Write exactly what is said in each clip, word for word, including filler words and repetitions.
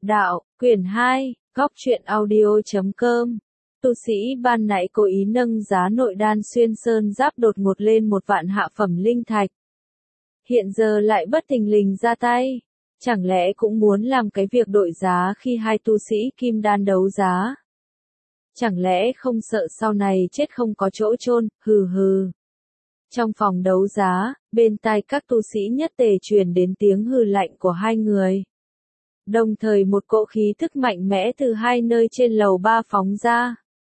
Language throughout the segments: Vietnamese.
Đạo, quyển hai, góc truyện audio.com. Tu sĩ ban nãy cố ý nâng giá nội đan xuyên sơn giáp đột ngột lên một vạn hạ phẩm linh thạch. Hiện giờ lại bất thình lình ra tay. Chẳng lẽ cũng muốn làm cái việc đội giá khi hai tu sĩ kim đan đấu giá? Chẳng lẽ không sợ sau này chết không có chỗ chôn, hừ hừ. Trong phòng đấu giá, bên tai các tu sĩ nhất tề truyền đến tiếng hừ lạnh của hai người. Đồng thời một cỗ khí thức mạnh mẽ từ hai nơi trên lầu ba phóng ra.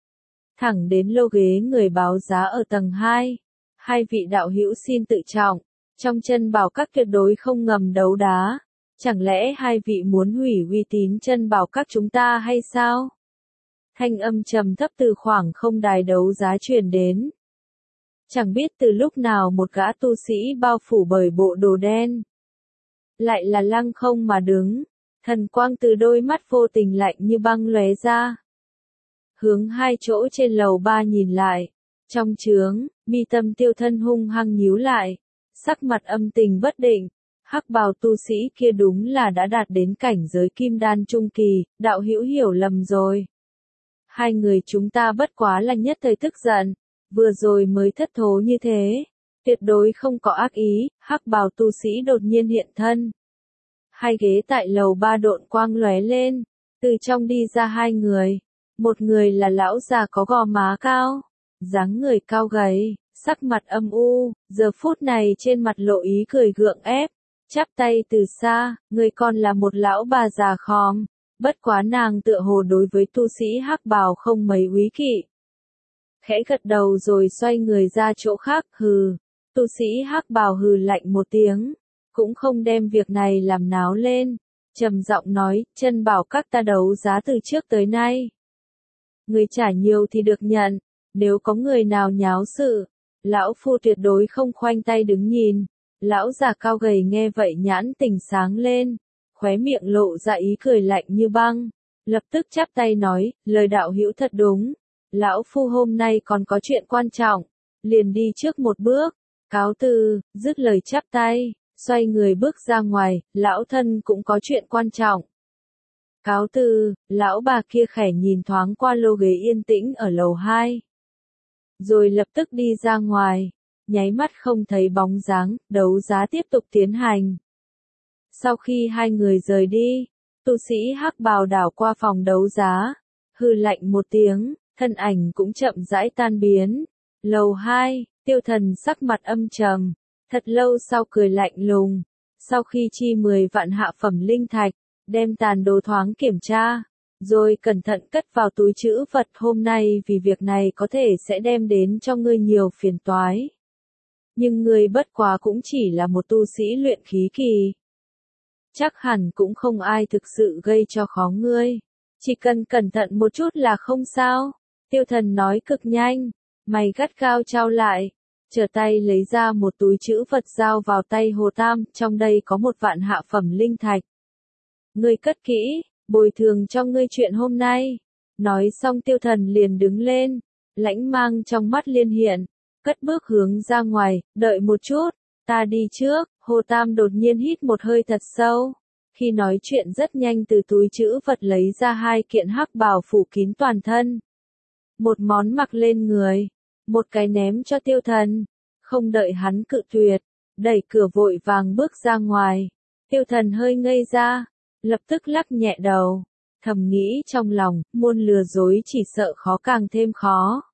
Thẳng đến lô ghế người báo giá ở tầng hai. Hai vị đạo hữu xin tự trọng, trong chân bảo các tuyệt đối không ngầm đấu đá. Chẳng lẽ hai vị muốn hủy uy tín chân bảo các chúng ta hay sao? Thanh âm trầm thấp từ khoảng không đài đấu giá truyền đến. Chẳng biết từ lúc nào một gã tu sĩ bao phủ bởi bộ đồ đen. Lại là lăng không mà đứng. Thần quang từ đôi mắt vô tình lạnh như băng lóe ra. Hướng hai chỗ trên lầu ba nhìn lại. Trong chướng, mi tâm Tiêu Thân hung hăng nhíu lại. Sắc mặt âm tình bất định. Hắc bào tu sĩ kia đúng là đã đạt đến cảnh giới kim đan trung kỳ, đạo hữu hiểu lầm rồi. Hai người chúng ta bất quá là nhất thời tức giận, vừa rồi mới thất thố như thế. Tuyệt đối không có ác ý, hắc bào tu sĩ đột nhiên hiện thân. Hai ghế tại lầu ba độn quang lóe lên, từ trong đi ra hai người. Một người là lão già có gò má cao, dáng người cao gầy, sắc mặt âm u, giờ phút này trên mặt lộ ý cười gượng ép, chắp tay từ xa, người còn là một lão bà già khom, bất quá nàng tựa hồ đối với tu sĩ hắc bào không mấy úy kỵ. Khẽ gật đầu rồi xoay người ra chỗ khác, hừ, tu sĩ hắc bào hừ lạnh một tiếng. Cũng không đem việc này làm náo lên, trầm giọng nói, chân bảo các ta đấu giá từ trước tới nay. Người trả nhiều thì được nhận, nếu có người nào nháo sự, lão phu tuyệt đối không khoanh tay đứng nhìn. Lão già cao gầy nghe vậy nhãn tình sáng lên, khóe miệng lộ ra ý cười lạnh như băng, lập tức chắp tay nói, lời đạo hữu thật đúng, lão phu hôm nay còn có chuyện quan trọng, liền đi trước một bước, cáo từ, dứt lời chắp tay. Xoay người bước ra ngoài, lão thân cũng có chuyện quan trọng. Cáo từ, lão bà kia khẽ nhìn thoáng qua lô ghế yên tĩnh ở lầu hai. Rồi lập tức đi ra ngoài, nháy mắt không thấy bóng dáng, đấu giá tiếp tục tiến hành. Sau khi hai người rời đi, tu sĩ hắc bào đảo qua phòng đấu giá, hừ lạnh một tiếng, thân ảnh cũng chậm rãi tan biến. Lầu hai, Tiêu Thần sắc mặt âm trầm. Thật lâu sau cười lạnh lùng, sau khi chi mười vạn hạ phẩm linh thạch, đem tàn đồ thoáng kiểm tra, rồi cẩn thận cất vào túi trữ vật hôm nay vì việc này có thể sẽ đem đến cho ngươi nhiều phiền toái. Nhưng ngươi bất quá cũng chỉ là một tu sĩ luyện khí kỳ. Chắc hẳn cũng không ai thực sự gây cho khó ngươi, chỉ cần cẩn thận một chút là không sao. Tiêu Thần nói cực nhanh, mày gắt gao trao lại. Trở tay lấy ra một túi trữ vật giao vào tay Hồ Tam, trong đây có một vạn hạ phẩm linh thạch. Ngươi cất kỹ, bồi thường cho ngươi chuyện hôm nay. Nói xong Tiêu Thần liền đứng lên, lãnh mang trong mắt liên hiện, cất bước hướng ra ngoài, đợi một chút, ta đi trước. Hồ Tam đột nhiên hít một hơi thật sâu, khi nói chuyện rất nhanh từ túi trữ vật lấy ra hai kiện hắc bào phủ kín toàn thân. Một món mặc lên người. Một cái ném cho Tiêu Thần, không đợi hắn cự tuyệt, đẩy cửa vội vàng bước ra ngoài. Tiêu Thần hơi ngây ra, lập tức lắc nhẹ đầu, thầm nghĩ trong lòng, muôn lừa dối chỉ sợ khó càng thêm khó.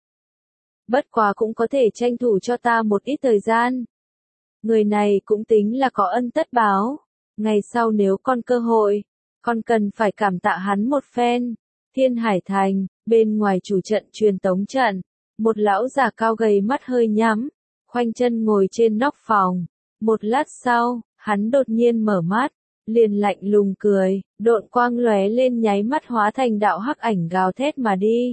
Bất quá cũng có thể tranh thủ cho ta một ít thời gian. Người này cũng tính là có ân tất báo, ngày sau nếu con cơ hội, con cần phải cảm tạ hắn một phen. Thiên Hải Thành, bên ngoài chủ trận truyền tống trận. Một lão già cao gầy mắt hơi nhắm, khoanh chân ngồi trên nóc phòng. Một lát sau, hắn đột nhiên mở mắt, liền lạnh lùng cười, độn quang lóe lên nháy mắt hóa thành đạo hắc ảnh gào thét mà đi.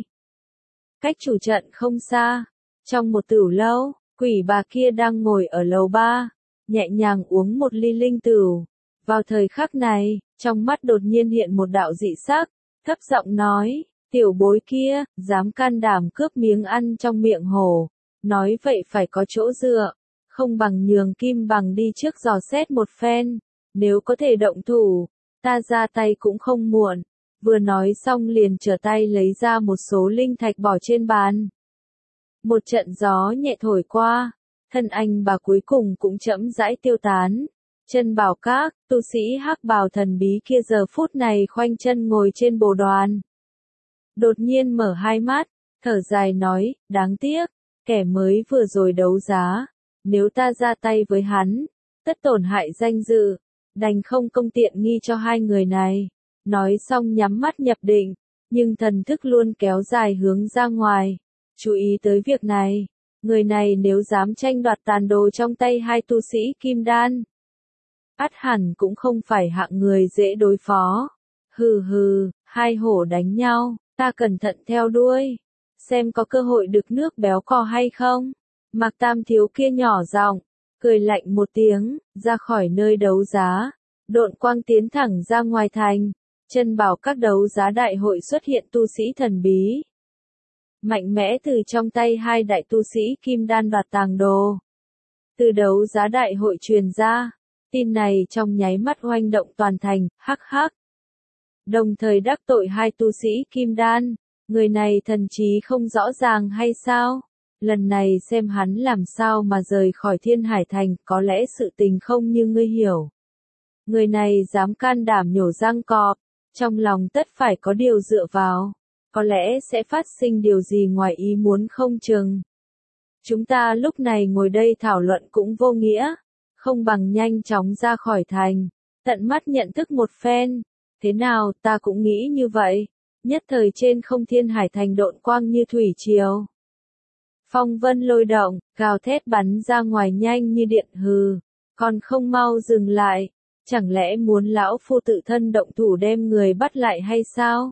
Cách chủ trận không xa, trong một tửu lâu, quỷ bà kia đang ngồi ở lầu ba, nhẹ nhàng uống một ly linh tửu. Vào thời khắc này, trong mắt đột nhiên hiện một đạo dị sắc, thấp giọng nói. Tiểu bối kia, dám can đảm cướp miếng ăn trong miệng hổ, nói vậy phải có chỗ dựa, không bằng nhường Kim Bằng đi trước dò xét một phen, nếu có thể động thủ, ta ra tay cũng không muộn. Vừa nói xong liền trở tay lấy ra một số linh thạch bỏ trên bàn. Một trận gió nhẹ thổi qua, thân anh bà cuối cùng cũng chậm rãi tiêu tán. Chân bảo các, tu sĩ hắc bào thần bí kia giờ phút này khoanh chân ngồi trên bồ đoàn. Đột nhiên mở hai mắt, thở dài nói, đáng tiếc, kẻ mới vừa rồi đấu giá. Nếu ta ra tay với hắn, tất tổn hại danh dự, đành không công tiện nghi cho hai người này. Nói xong nhắm mắt nhập định, nhưng thần thức luôn kéo dài hướng ra ngoài. Chú ý tới việc này, người này nếu dám tranh đoạt tàn đồ trong tay hai tu sĩ kim đan, ắt hẳn cũng không phải hạng người dễ đối phó. Hừ hừ, hai hổ đánh nhau, ta cẩn thận theo đuôi, xem có cơ hội được nước béo cò hay không. Mạc Tam thiếu kia nhỏ giọng, cười lạnh một tiếng, ra khỏi nơi đấu giá, độn quang tiến thẳng ra ngoài thành. Chân bảo các đấu giá đại hội xuất hiện tu sĩ thần bí. Mạnh mẽ từ trong tay hai đại tu sĩ kim đan đoạt tàng đồ. Từ đấu giá đại hội truyền ra, tin này trong nháy mắt oanh động toàn thành, hắc hắc. Đồng thời đắc tội hai tu sĩ kim đan, người này thần trí không rõ ràng hay sao? Lần này xem hắn làm sao mà rời khỏi Thiên Hải Thành, có lẽ sự tình không như ngươi hiểu. Người này dám can đảm nhổ răng cọp, trong lòng tất phải có điều dựa vào, có lẽ sẽ phát sinh điều gì ngoài ý muốn không chừng. Chúng ta lúc này ngồi đây thảo luận cũng vô nghĩa, không bằng nhanh chóng ra khỏi thành, tận mắt nhận thức một phen. Thế nào, ta cũng nghĩ như vậy. Nhất thời trên không Thiên Hải Thành độn quang như thủy triều. Phong vân lôi động, gào thét bắn ra ngoài nhanh như điện, hừ, còn không mau dừng lại. Chẳng lẽ muốn lão phu tự thân động thủ đem người bắt lại hay sao?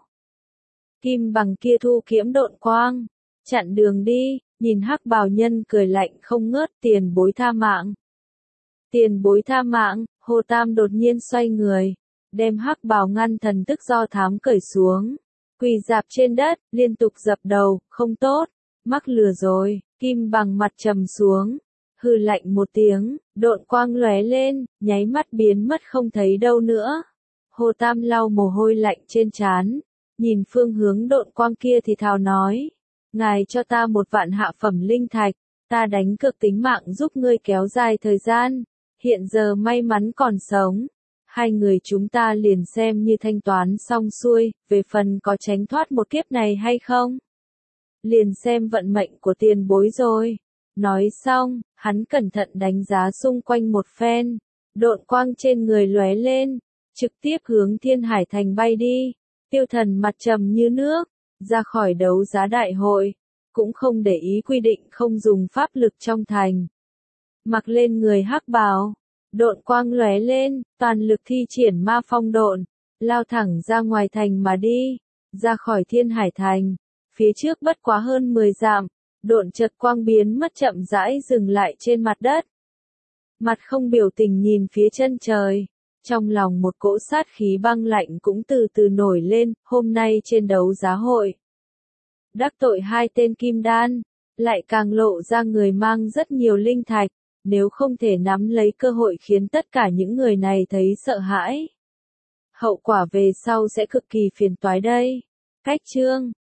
Kim bằng kia thu kiếm độn quang, chặn đường đi, nhìn hắc bào nhân cười lạnh không ngớt, tiền bối tha mạng. Tiền bối tha mạng, Hồ Tam đột nhiên xoay người, đem hắc bào ngăn thần tức do thám cởi xuống, quỳ dạp trên đất, liên tục dập đầu, không tốt, mắc lừa rồi. Kim bằng mặt trầm xuống, hừ lạnh một tiếng, độn quang lóe lên, nháy mắt biến mất không thấy đâu nữa. Hồ Tam lau mồ hôi lạnh trên trán, nhìn phương hướng độn quang kia thì thào nói, ngài cho ta một vạn hạ phẩm linh thạch, ta đánh cược tính mạng giúp ngươi kéo dài thời gian, hiện giờ may mắn còn sống. Hai người chúng ta liền xem như thanh toán xong xuôi, về phần có tránh thoát một kiếp này hay không, liền xem vận mệnh của tiền bối rồi. Nói xong, hắn cẩn thận đánh giá xung quanh một phen, độn quang trên người lóe lên, trực tiếp hướng Thiên Hải Thành bay đi. Tiêu Thần mặt trầm như nước, ra khỏi đấu giá đại hội, cũng không để ý quy định không dùng pháp lực trong thành. Mặc lên người hắc bào, độn quang lóe lên, toàn lực thi triển ma phong độn, lao thẳng ra ngoài thành mà đi, ra khỏi Thiên Hải Thành. Phía trước bất quá hơn mười dặm, độn chợt quang biến mất chậm rãi dừng lại trên mặt đất. Mặt không biểu tình nhìn phía chân trời, trong lòng một cỗ sát khí băng lạnh cũng từ từ nổi lên. Hôm nay trên đấu giá hội, đắc tội hai tên kim đan, lại càng lộ ra người mang rất nhiều linh thạch, nếu không thể nắm lấy cơ hội khiến tất cả những người này thấy sợ hãi, hậu quả về sau sẽ cực kỳ phiền toái đây. Cách chương